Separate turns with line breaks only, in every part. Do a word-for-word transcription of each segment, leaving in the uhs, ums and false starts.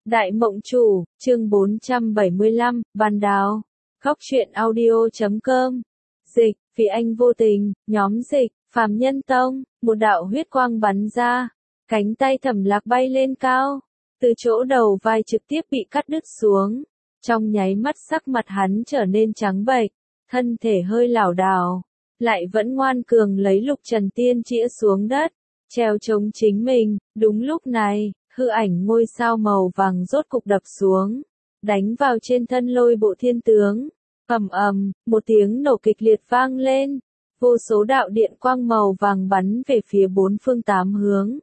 Đại Mộng Chủ, chương bốn trăm bảy mươi lăm, Văn Đào. Góc truyện audio chấm com. Dịch, vì anh vô tình, nhóm dịch, Phàm Nhân Tông, một đạo huyết quang bắn ra, cánh tay Thẩm Lạc bay lên cao, từ chỗ đầu vai trực tiếp bị cắt đứt xuống. Trong nháy mắt sắc mặt hắn trở nên trắng bệch, thân thể hơi lảo đảo, lại vẫn ngoan cường lấy Lục Trần Tiên chĩa xuống đất, treo chống chính mình. Đúng lúc này, hư ảnh ngôi sao màu vàng rốt cục đập xuống, đánh vào trên thân Lôi Bộ Thiên Tướng. Ầm ầm, một tiếng nổ kịch liệt vang lên, vô số đạo điện quang màu vàng bắn về phía bốn phương tám hướng.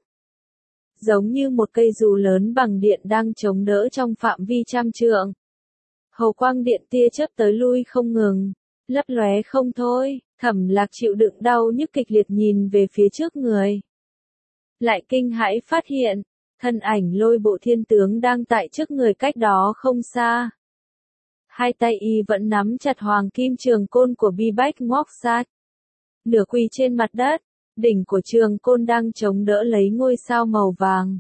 Giống như một cây dù lớn bằng điện đang chống đỡ trong phạm vi trăm trượng. Hầu quang điện tia chớp tới lui không ngừng, lấp lóe không thôi. Thẩm Lạc chịu đựng đau nhức kịch liệt nhìn về phía trước người, lại kinh hãi phát hiện, thân ảnh Lôi Bộ Thiên Tướng đang tại trước người cách đó không xa. Hai tay y vẫn nắm chặt hoàng kim trường côn của Bi Bách Ngọc Sát, nửa quỳ trên mặt đất, đỉnh của trường côn đang chống đỡ lấy ngôi sao màu vàng,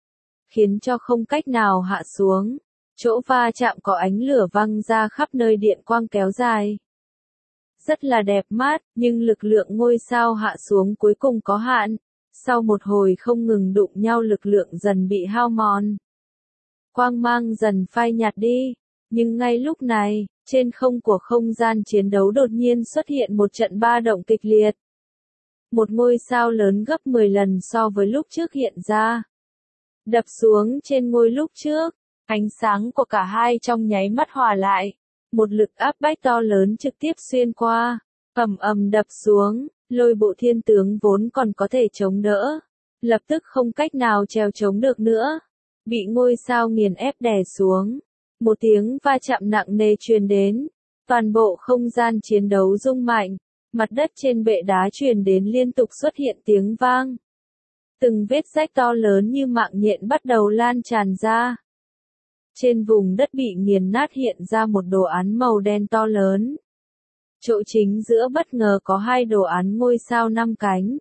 khiến cho không cách nào hạ xuống. Chỗ va chạm có ánh lửa văng ra khắp nơi, điện quang kéo dài. Rất là đẹp mắt, nhưng lực lượng ngôi sao hạ xuống cuối cùng có hạn. Sau một hồi không ngừng đụng nhau, lực lượng dần bị hao mòn. Quang mang dần phai nhạt đi. Nhưng ngay lúc này, trên không của không gian chiến đấu đột nhiên xuất hiện một trận ba động kịch liệt. Một ngôi sao lớn gấp mười lần so với lúc trước hiện ra, đập xuống trên ngôi lúc trước. Ánh sáng của cả hai trong nháy mắt hòa lại, một lực áp bách to lớn trực tiếp xuyên qua, ầm ầm đập xuống. Lôi Bộ Thiên Tướng vốn còn có thể chống đỡ, lập tức không cách nào trèo chống được nữa, bị ngôi sao nghiền ép đè xuống. Một tiếng va chạm nặng nề truyền đến, toàn bộ không gian chiến đấu rung mạnh, mặt đất trên bệ đá truyền đến liên tục xuất hiện tiếng vang. Từng vết rách to lớn như mạng nhện bắt đầu lan tràn ra. Trên vùng đất bị nghiền nát hiện ra một đồ án màu đen to lớn. Chỗ chính giữa bất ngờ có hai đồ án ngôi sao năm cánh.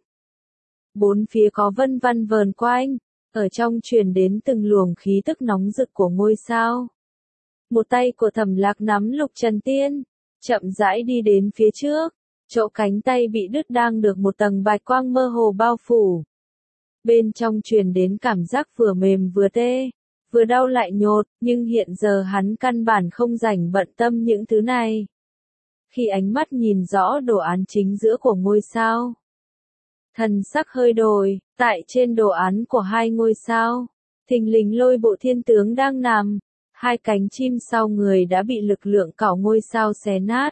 Bốn phía có vân vân vờn quanh, ở trong truyền đến từng luồng khí tức nóng rực của ngôi sao. Một tay của Thẩm Lạc nắm Lục Trần Tiên, chậm rãi đi đến phía trước, chỗ cánh tay bị đứt đang được một tầng bạch quang mơ hồ bao phủ. Bên trong truyền đến cảm giác vừa mềm vừa tê, vừa đau lại nhột, nhưng hiện giờ hắn căn bản không rảnh bận tâm những thứ này. Khi ánh mắt nhìn rõ đồ án chính giữa của ngôi sao, thần sắc hơi đổi. Tại trên đồ án của hai ngôi sao, thình lình Lôi Bộ Thiên Tướng đang nằm, hai cánh chim sau người đã bị lực lượng cảo ngôi sao xé nát.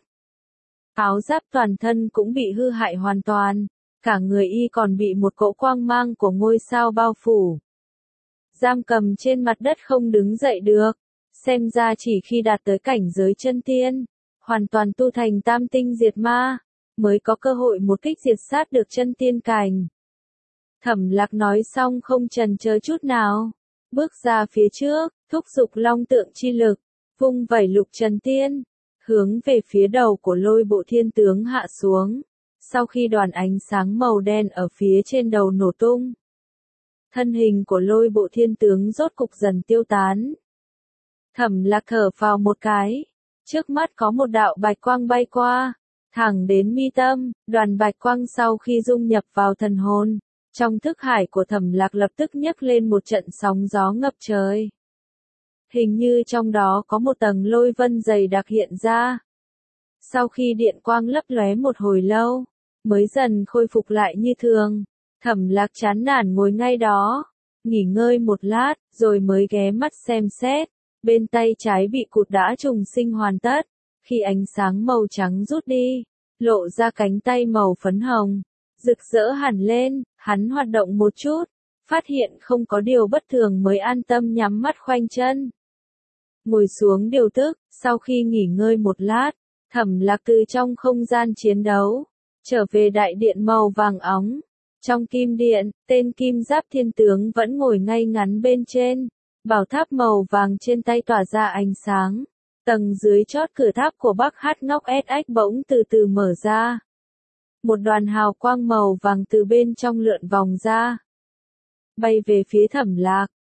Áo giáp toàn thân cũng bị hư hại hoàn toàn, cả người y còn bị một cỗ quang mang của ngôi sao bao phủ. Giam cầm trên mặt đất không đứng dậy được, xem ra chỉ khi đạt tới cảnh giới chân tiên, hoàn toàn tu thành tam tinh diệt ma, mới có cơ hội một kích diệt sát được chân tiên cảnh. Thẩm Lạc nói xong không chần chờ chút nào, bước ra phía trước, thúc giục long tượng chi lực, vung vẩy Lục Trần Tiên, hướng về phía đầu của Lôi Bộ Thiên Tướng hạ xuống. Sau khi đoàn ánh sáng màu đen ở phía trên đầu nổ tung, thân hình của Lôi Bộ Thiên Tướng rốt cục dần tiêu tán. Thẩm Lạc thở phào một cái, trước mắt có một đạo bạch quang bay qua, thẳng đến mi tâm. Đoàn bạch quang sau khi dung nhập vào thần hồn, trong thức hải của Thẩm Lạc lập tức nhấc lên một trận sóng gió ngập trời. Hình như trong đó có một tầng lôi vân dày đặc hiện ra. Sau khi điện quang lấp lóe một hồi lâu, mới dần khôi phục lại như thường. Thẩm Lạc chán nản ngồi ngay đó, nghỉ ngơi một lát, rồi mới ghé mắt xem xét. Bên tay trái bị cụt đã trùng sinh hoàn tất. Khi ánh sáng màu trắng rút đi, lộ ra cánh tay màu phấn hồng, rực rỡ hẳn lên. Hắn hoạt động một chút, phát hiện không có điều bất thường mới an tâm nhắm mắt khoanh chân, ngồi xuống điều tức. Sau khi nghỉ ngơi một lát, Thẩm Lạc từ trong không gian chiến đấu trở về đại điện màu vàng óng. Trong kim điện, tên Kim Giáp Thiên Tướng vẫn ngồi ngay ngắn bên trên, bảo tháp màu vàng trên tay tỏa ra ánh sáng. Tầng dưới chót cửa tháp của Bắc Hát Ngọc ét ếch bỗng từ từ mở ra. Một đoàn hào quang màu vàng từ bên trong lượn vòng ra, bay về phía Thẩm Lạc.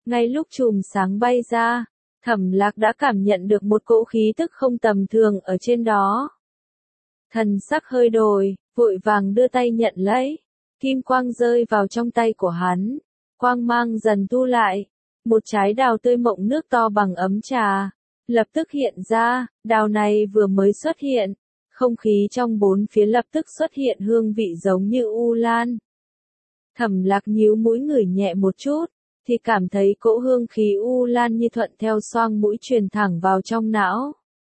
Ngay lúc chùm sáng bay ra, Thẩm Lạc đã cảm nhận được một cỗ khí tức không tầm thường ở trên đó. Thần sắc hơi đổi, vội vàng đưa tay nhận lấy. Kim quang rơi vào trong tay của hắn. Quang mang dần thu lại. Một trái đào tươi mọng nước to bằng ấm trà. Lập tức hiện ra, đào này vừa mới xuất hiện. Không khí trong bốn phía lập tức xuất hiện hương vị giống như u lan. Thẩm Lạc nhíu mũi ngửi nhẹ một chút, thì cảm thấy cỗ hương khí u lan như thuận theo xoang mũi truyền thẳng vào trong não.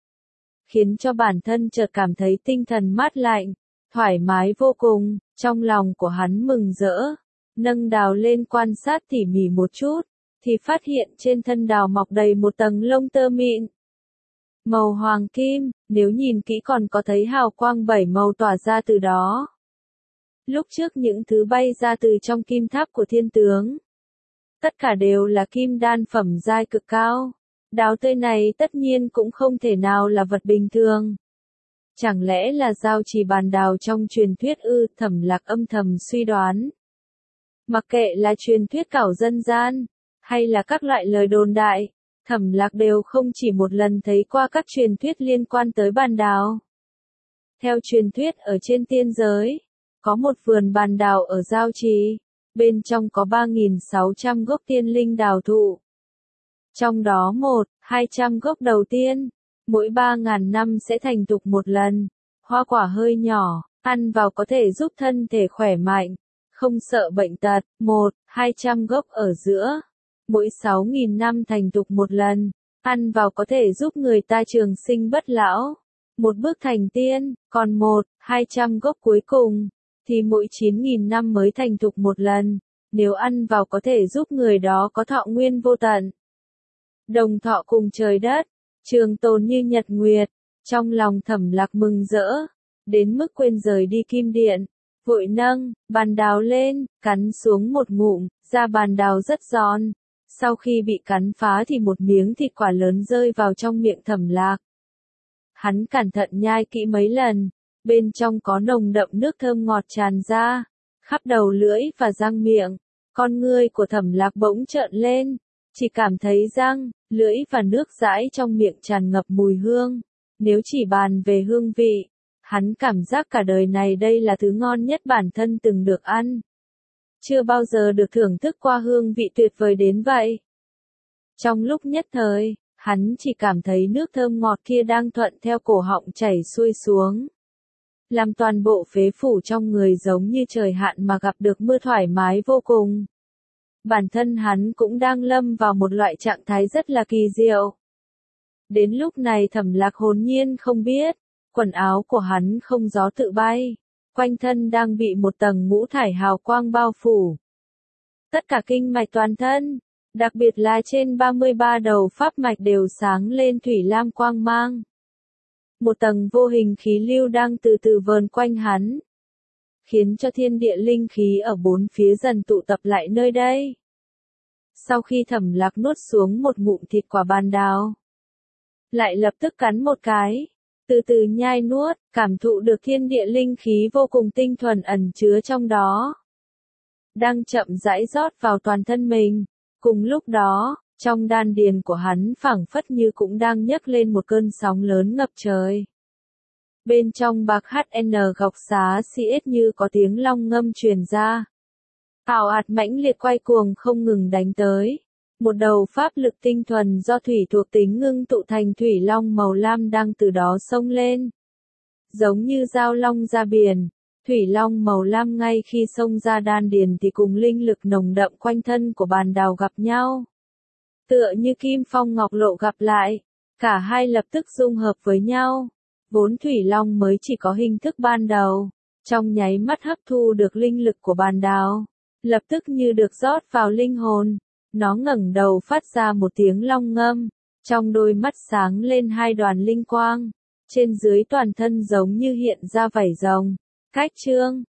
Khiến cho bản thân chợt cảm thấy tinh thần mát lạnh, thoải mái vô cùng, trong lòng của hắn mừng rỡ. Nâng đào lên quan sát tỉ mỉ một chút, thì phát hiện trên thân đào mọc đầy một tầng lông tơ mịn. Màu hoàng kim, nếu nhìn kỹ còn có thấy hào quang bảy màu tỏa ra từ đó. Lúc trước những thứ bay ra từ trong kim tháp của thiên tướng. Tất cả đều là kim đan phẩm giai cực cao. Đào tươi này tất nhiên cũng không thể nào là vật bình thường. Chẳng lẽ là giao trì bàn đào trong truyền thuyết ư? Thẩm Lạc âm thầm suy đoán. Mặc kệ là truyền thuyết cảo dân gian, hay là các loại lời đồn đại, Thẩm Lạc đều không chỉ một lần thấy qua các truyền thuyết liên quan tới bàn đào. Theo truyền thuyết ở trên tiên giới, có một vườn bàn đào ở giao trì, bên trong có ba nghìn sáu trăm gốc tiên linh đào thụ. Trong đó một, hai trăm gốc đầu tiên, mỗi ba ngàn năm sẽ thành thục một lần. Hoa quả hơi nhỏ, ăn vào có thể giúp thân thể khỏe mạnh, không sợ bệnh tật. Một, hai trăm gốc ở giữa, mỗi sáu nghìn năm thành thục một lần, ăn vào có thể giúp người ta trường sinh bất lão, một bước thành tiên. Còn một, hai trăm gốc cuối cùng, thì mỗi chín nghìn năm mới thành thục một lần, nếu ăn vào có thể giúp người đó có thọ nguyên vô tận. Đồng thọ cùng trời đất, trường tồn như nhật nguyệt. Trong lòng Thẩm Lạc mừng rỡ, đến mức quên rời đi kim điện, vội nâng bàn đào lên, cắn xuống một ngụm, da bàn đào rất giòn. Sau khi bị cắn phá thì một miếng thịt quả lớn rơi vào trong miệng Thẩm Lạc. Hắn cẩn thận nhai kỹ mấy lần, bên trong có nồng đậm nước thơm ngọt tràn ra, khắp đầu lưỡi và răng miệng. Con ngươi của Thẩm Lạc bỗng trợn lên, chỉ cảm thấy răng, lưỡi và nước dãi trong miệng tràn ngập mùi hương. Nếu chỉ bàn về hương vị, hắn cảm giác cả đời này đây là thứ ngon nhất bản thân từng được ăn. Chưa bao giờ được thưởng thức qua hương vị tuyệt vời đến vậy. Trong lúc nhất thời, hắn chỉ cảm thấy nước thơm ngọt kia đang thuận theo cổ họng chảy xuôi xuống. Làm toàn bộ phế phủ trong người giống như trời hạn mà gặp được mưa thoải mái vô cùng. Bản thân hắn cũng đang lâm vào một loại trạng thái rất là kỳ diệu. Đến lúc này Thẩm Lạc hồn nhiên không biết, quần áo của hắn không gió tự bay, quanh thân đang bị một tầng ngũ thải hào quang bao phủ. Tất cả kinh mạch toàn thân, đặc biệt là trên ba mươi ba đầu pháp mạch đều sáng lên thủy lam quang mang. Một tầng vô hình khí lưu đang từ từ vờn quanh hắn, khiến cho thiên địa linh khí ở bốn phía dần tụ tập lại nơi đây. Sau khi Thẩm Lạc nuốt xuống một ngụm thịt quả bàn đào, lại lập tức cắn một cái, từ từ nhai nuốt, cảm thụ được thiên địa linh khí vô cùng tinh thuần ẩn chứa trong đó, đang chậm rãi rót vào toàn thân mình. Cùng lúc đó, trong đan điền của hắn phảng phất như cũng đang nhấc lên một cơn sóng lớn ngập trời. Bên trong bạc hát en gọc xá xê ét như có tiếng long ngâm truyền ra. Ảo ạt mãnh liệt quay cuồng không ngừng đánh tới. Một đầu pháp lực tinh thuần do thủy thuộc tính ngưng tụ thành thủy long màu lam đang từ đó xông lên. Giống như dao long ra biển, thủy long màu lam ngay khi xông ra đan điền thì cùng linh lực nồng đậm quanh thân của bàn đào gặp nhau. Tựa như kim phong ngọc lộ gặp lại, cả hai lập tức dung hợp với nhau. Vốn thủy long mới chỉ có hình thức ban đầu, trong nháy mắt hấp thu được linh lực của bàn đào, lập tức như được rót vào linh hồn. Nó ngẩng đầu phát ra một tiếng long ngâm, trong đôi mắt sáng lên hai đoàn linh quang, trên dưới toàn thân giống như hiện ra vảy rồng. Cách chương